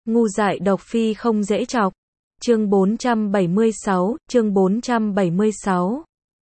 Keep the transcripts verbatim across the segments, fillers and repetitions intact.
Ngu dại độc phi không dễ chọc. Chương bốn trăm bảy mươi sáu, chương bốn trăm bảy mươi sáu.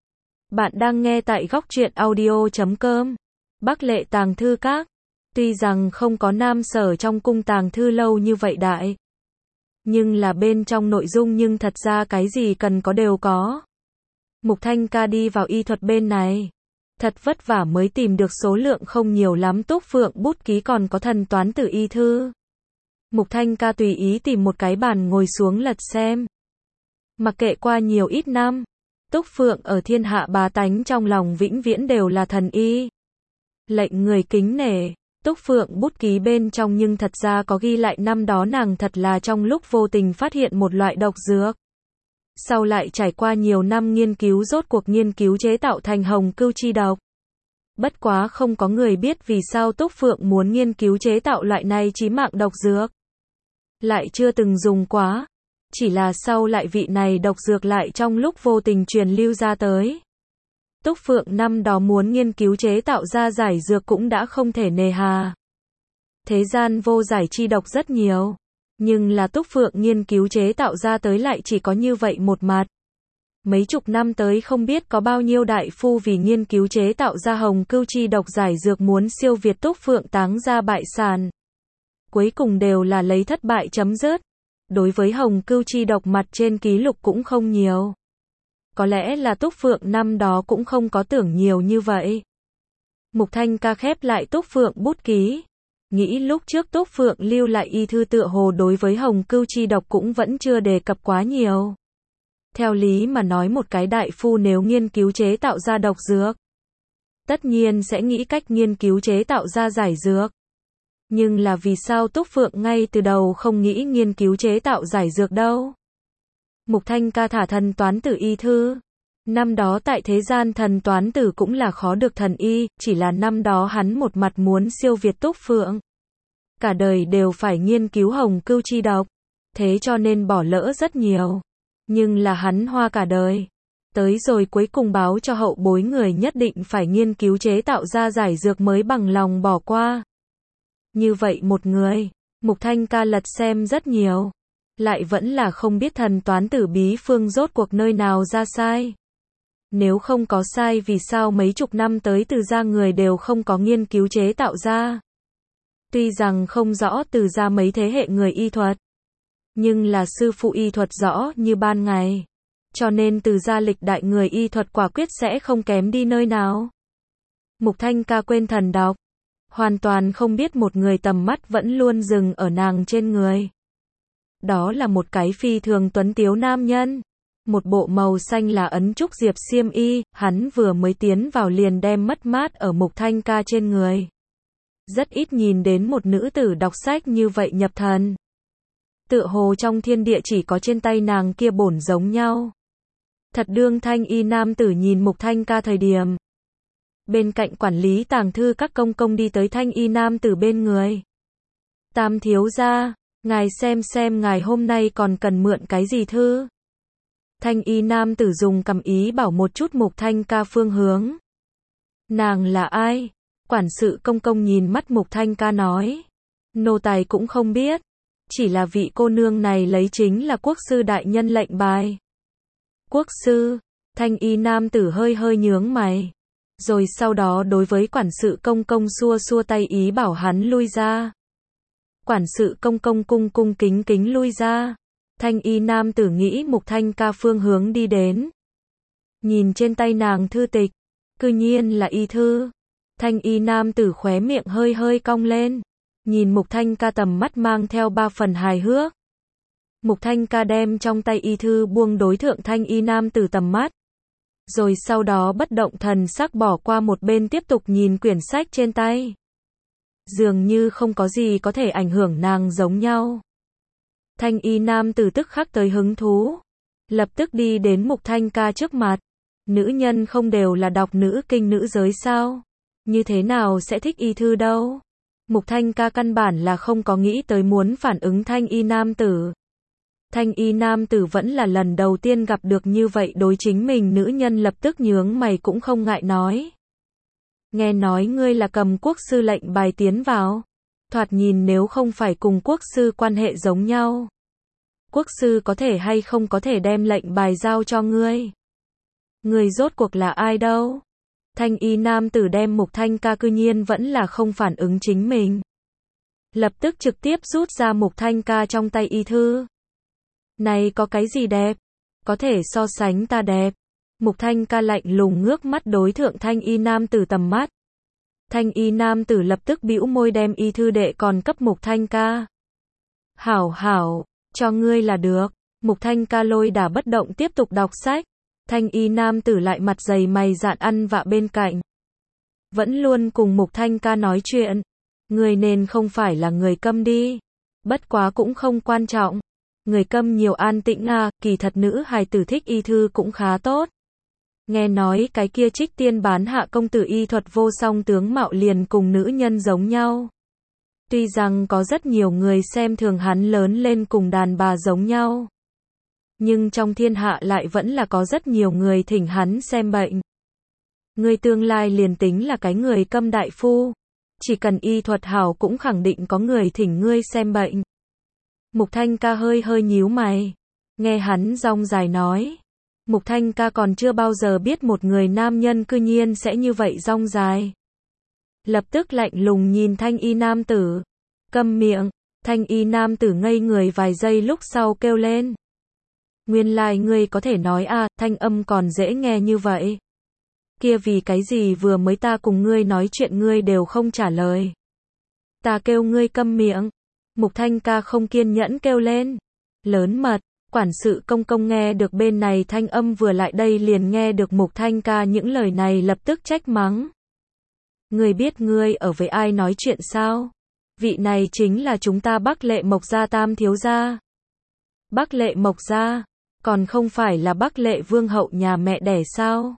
Bạn đang nghe tại góc truyện audio chấm com. Bắc Lệ Tàng Thư Các. Tuy rằng không có nam sở trong cung tàng thư lâu như vậy đại, nhưng là bên trong nội dung nhưng thật ra cái gì cần có đều có. Mục Thanh ca đi vào y thuật bên này, thật vất vả mới tìm được số lượng không nhiều lắm Túc Phượng bút ký còn có thần toán tử y thư. Mục Thanh ca tùy ý tìm một cái bàn ngồi xuống lật xem. Mặc kệ qua nhiều ít năm, Túc Phượng ở thiên hạ bá tánh trong lòng vĩnh viễn đều là thần y. Lệnh người kính nể. Túc Phượng bút ký bên trong nhưng thật ra có ghi lại năm đó nàng thật là trong lúc vô tình phát hiện một loại độc dược. Sau lại trải qua nhiều năm nghiên cứu rốt cuộc nghiên cứu chế tạo thành hồng cưu chi độc. Bất quá không có người biết vì sao Túc Phượng muốn nghiên cứu chế tạo loại này chí mạng độc dược. Lại chưa từng dùng quá. Chỉ là sau lại vị này độc dược lại trong lúc vô tình truyền lưu ra tới. Túc Phượng năm đó muốn nghiên cứu chế tạo ra giải dược cũng đã không thể nề hà. Thế gian vô giải chi độc rất nhiều, nhưng là Túc Phượng nghiên cứu chế tạo ra tới lại chỉ có như vậy một mặt. Mấy chục năm tới không biết có bao nhiêu đại phu vì nghiên cứu chế tạo ra hồng cưu chi độc giải dược muốn siêu việt Túc Phượng táng ra bại sản. Cuối cùng đều là lấy thất bại chấm dứt. Đối với hồng cưu chi độc mặt trên ký lục cũng không nhiều. Có lẽ là Túc Phượng năm đó cũng không có tưởng nhiều như vậy. Mục Thanh ca khép lại Túc Phượng bút ký. Nghĩ lúc trước Túc Phượng lưu lại y thư tựa hồ đối với hồng cưu chi độc cũng vẫn chưa đề cập quá nhiều. Theo lý mà nói một cái đại phu nếu nghiên cứu chế tạo ra độc dược, tất nhiên sẽ nghĩ cách nghiên cứu chế tạo ra giải dược. Nhưng là vì sao Túc Phượng ngay từ đầu không nghĩ nghiên cứu chế tạo giải dược đâu? Mục Thanh ca thả thần toán tử y thư. Năm đó tại thế gian thần toán tử cũng là khó được thần y, chỉ là năm đó hắn một mặt muốn siêu việt Túc Phượng. Cả đời đều phải nghiên cứu hồng cưu chi độc, thế cho nên bỏ lỡ rất nhiều. Nhưng là hắn hoa cả đời. Tới rồi cuối cùng báo cho hậu bối người nhất định phải nghiên cứu chế tạo ra giải dược mới bằng lòng bỏ qua. Như vậy một người, Mục Thanh ca lật xem rất nhiều. Lại vẫn là không biết thần toán tử bí phương rốt cuộc nơi nào ra sai. Nếu không có sai vì sao mấy chục năm tới từ gia người đều không có nghiên cứu chế tạo ra. Tuy rằng không rõ từ gia mấy thế hệ người y thuật, nhưng là sư phụ y thuật rõ như ban ngày. Cho nên từ gia lịch đại người y thuật quả quyết sẽ không kém đi nơi nào. Mục Thanh ca quên thần đọc. Hoàn toàn không biết một người tầm mắt vẫn luôn dừng ở nàng trên người. Đó là một cái phi thường tuấn tiếu nam nhân. Một bộ màu xanh là ấn trúc diệp xiêm y, hắn vừa mới tiến vào liền đem mất mát ở Mục Thanh ca trên người. Rất ít nhìn đến một nữ tử đọc sách như vậy nhập thần. Tựa hồ trong thiên địa chỉ có trên tay nàng kia bổn giống nhau. Thật đương thanh y nam tử nhìn Mục Thanh ca thời điểm. Bên cạnh quản lý tàng thư các công công đi tới thanh y nam tử bên người. Tam thiếu gia, ngài xem xem ngài hôm nay còn cần mượn cái gì thư. Thanh y nam tử dùng cầm ý bảo một chút Mục Thanh ca phương hướng. Nàng là ai? Quản sự công công nhìn mắt Mục Thanh ca nói. Nô tài cũng không biết. Chỉ là vị cô nương này lấy chính là quốc sư đại nhân lệnh bài. Quốc sư? Thanh y nam tử hơi hơi nhướng mày. Rồi sau đó đối với quản sự công công xua xua tay ý bảo hắn lui ra. Quản sự công công cung cung kính kính lui ra. Thanh y nam tử nghĩ Mục Thanh ca phương hướng đi đến. Nhìn trên tay nàng thư tịch, cư nhiên là y thư. Thanh y nam tử khóe miệng hơi hơi cong lên. Nhìn Mục Thanh ca tầm mắt mang theo ba phần hài hước. Mục Thanh ca đem trong tay y thư buông đối thượng thanh y nam tử tầm mắt. Rồi sau đó bất động thần sắc bỏ qua một bên tiếp tục nhìn quyển sách trên tay. Dường như không có gì có thể ảnh hưởng nàng giống nhau. Thanh y nam tử tức khắc tới hứng thú. Lập tức đi đến Mục Thanh ca trước mặt. Nữ nhân không đều là đọc nữ kinh nữ giới sao? Như thế nào sẽ thích y thư đâu? Mục Thanh ca căn bản là không có nghĩ tới muốn phản ứng thanh y nam tử. Thanh y nam tử vẫn là lần đầu tiên gặp được như vậy đối chính mình nữ nhân lập tức nhướng mày cũng không ngại nói. Nghe nói ngươi là cầm quốc sư lệnh bài tiến vào. Thoạt nhìn nếu không phải cùng quốc sư quan hệ giống nhau, quốc sư có thể hay không có thể đem lệnh bài giao cho ngươi. Ngươi rốt cuộc là ai đâu? Thanh y nam tử đem Mục Thanh Ca cư nhiên vẫn là không phản ứng chính mình. Lập tức trực tiếp rút ra Mục Thanh Ca trong tay y thư. Này có cái gì đẹp? Có thể so sánh ta đẹp. Mục Thanh Ca lạnh lùng ngước mắt đối thượng thanh y nam tử tầm mắt. Thanh y nam tử lập tức bĩu môi đem y thư đệ còn cấp Mục Thanh Ca. Hảo hảo, cho ngươi là được. Mục Thanh Ca lôi đả bất động tiếp tục đọc sách. Thanh y nam tử lại mặt dày mày dạn ăn vạ bên cạnh. Vẫn luôn cùng Mục Thanh Ca nói chuyện. Người nên không phải là người câm đi. Bất quá cũng không quan trọng. Người câm nhiều an tĩnh à, kỳ thật nữ hài tử thích y thư cũng khá tốt. Nghe nói cái kia Trích Tiên bán hạ công tử y thuật vô song tướng mạo liền cùng nữ nhân giống nhau. Tuy rằng có rất nhiều người xem thường hắn lớn lên cùng đàn bà giống nhau. Nhưng trong thiên hạ lại vẫn là có rất nhiều người thỉnh hắn xem bệnh. Người tương lai liền tính là cái người câm đại phu. Chỉ cần y thuật hảo cũng khẳng định có người thỉnh ngươi xem bệnh. Mục Thanh Ca hơi hơi nhíu mày. Nghe hắn rong dài nói. Mục Thanh Ca còn chưa bao giờ biết một người nam nhân cư nhiên sẽ như vậy rong dài. Lập tức lạnh lùng nhìn thanh y nam tử. Câm miệng. Thanh y nam tử ngây người vài giây lúc sau kêu lên. Nguyên lai ngươi có thể nói à, thanh âm còn dễ nghe như vậy. Kia vì cái gì vừa mới ta cùng ngươi nói chuyện ngươi đều không trả lời. Ta kêu ngươi câm miệng. Mục Thanh Ca không kiên nhẫn kêu lên. Lớn mật, quản sự công công nghe được bên này thanh âm vừa lại đây liền nghe được Mục Thanh Ca những lời này lập tức trách mắng. Ngươi biết ngươi ở với ai nói chuyện sao? Vị này chính là chúng ta Bắc Lệ Mộc gia tam thiếu gia. Bắc Lệ Mộc gia, còn không phải là Bắc Lệ Vương hậu nhà mẹ đẻ sao?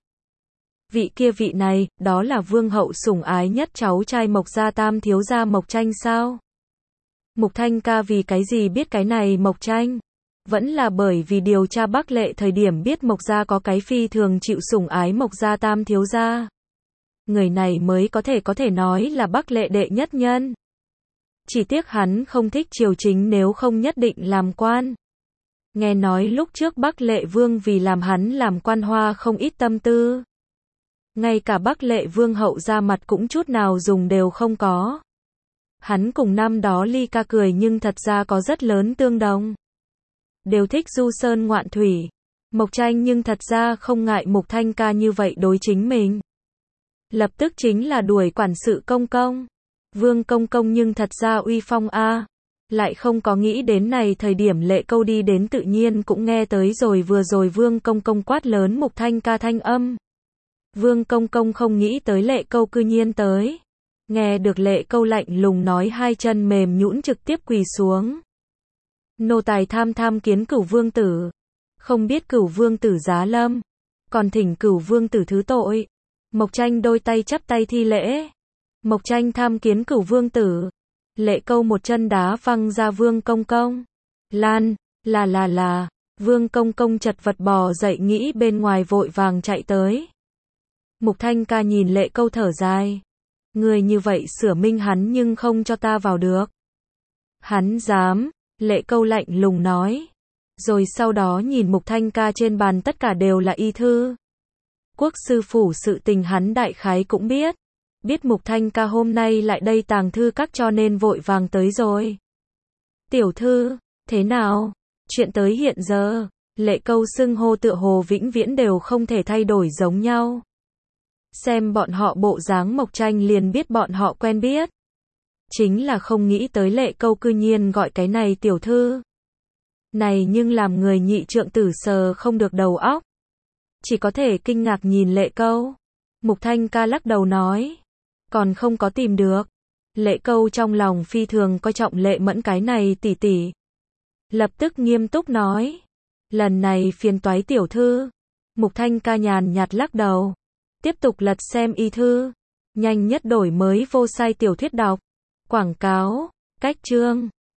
Vị kia vị này, đó là Vương hậu sủng ái nhất cháu trai Mộc gia tam thiếu gia Mộc Tranh sao? Mục Thanh Ca vì cái gì biết cái này Mộc Tranh? Vẫn là bởi vì điều tra Bắc Lệ thời điểm biết Mộc gia có cái phi thường chịu sủng ái Mộc gia tam thiếu gia. Người này mới có thể có thể nói là Bắc Lệ đệ nhất nhân. Chỉ tiếc hắn không thích triều chính nếu không nhất định làm quan. Nghe nói lúc trước Bắc Lệ Vương vì làm hắn làm quan hoa không ít tâm tư. Ngay cả Bắc Lệ Vương hậu ra mặt cũng chút nào dùng đều không có. Hắn cùng năm đó Ly Ca cười nhưng thật ra có rất lớn tương đồng. Đều thích du sơn ngoạn thủy. Mộc Tranh nhưng thật ra không ngại Mục Thanh Ca như vậy đối chính mình. Lập tức chính là đuổi quản sự công công. Vương công công nhưng thật ra uy phong a. Lại không có nghĩ đến này thời điểm Lệ Câu đi đến tự nhiên cũng nghe tới rồi vừa rồi Vương công công quát lớn Mục Thanh Ca thanh âm. Vương công công không nghĩ tới Lệ Câu cư nhiên tới. Nghe được Lệ Câu lạnh lùng nói hai chân mềm nhũn trực tiếp quỳ xuống. Nô tài tham tham kiến Cửu vương tử. Không biết Cửu vương tử giá lâm. Còn thỉnh Cửu vương tử thứ tội. Mộc Tranh đôi tay chắp tay thi lễ. Mộc Tranh tham kiến Cửu vương tử. Lệ Câu một chân đá văng ra Vương công công. Lan, là là là. Vương công công chật vật bò dậy nghĩ bên ngoài vội vàng chạy tới. Mục Thanh Ca nhìn Lệ Câu thở dài. Người như vậy sửa minh hắn nhưng không cho ta vào được. Hắn dám. Lệ Câu lạnh lùng nói. Rồi sau đó nhìn Mục Thanh Ca trên bàn tất cả đều là y thư. Quốc sư phủ sự tình hắn đại khái cũng biết. Biết Mục Thanh Ca hôm nay lại đây tàng thư các cho nên vội vàng tới rồi. Tiểu thư, thế nào? Chuyện tới hiện giờ, Lệ Câu xưng hô tựa hồ vĩnh viễn đều không thể thay đổi giống nhau. Xem bọn họ bộ dáng Mộc Tranh liền biết bọn họ quen biết. Chính là không nghĩ tới Lệ Câu cư nhiên gọi cái này tiểu thư. Này nhưng làm người nhị trượng tử sờ không được đầu óc. Chỉ có thể kinh ngạc nhìn Lệ Câu. Mục Thanh Ca lắc đầu nói. Còn không có tìm được. Lệ Câu trong lòng phi thường coi trọng Lệ Mẫn cái này tỷ tỷ. Lập tức nghiêm túc nói. Lần này phiền toái tiểu thư. Mục Thanh Ca nhàn nhạt lắc đầu. Tiếp tục lật xem y thư. Nhanh nhất đổi mới vô sai tiểu thuyết đọc. Quảng cáo. Cách chương.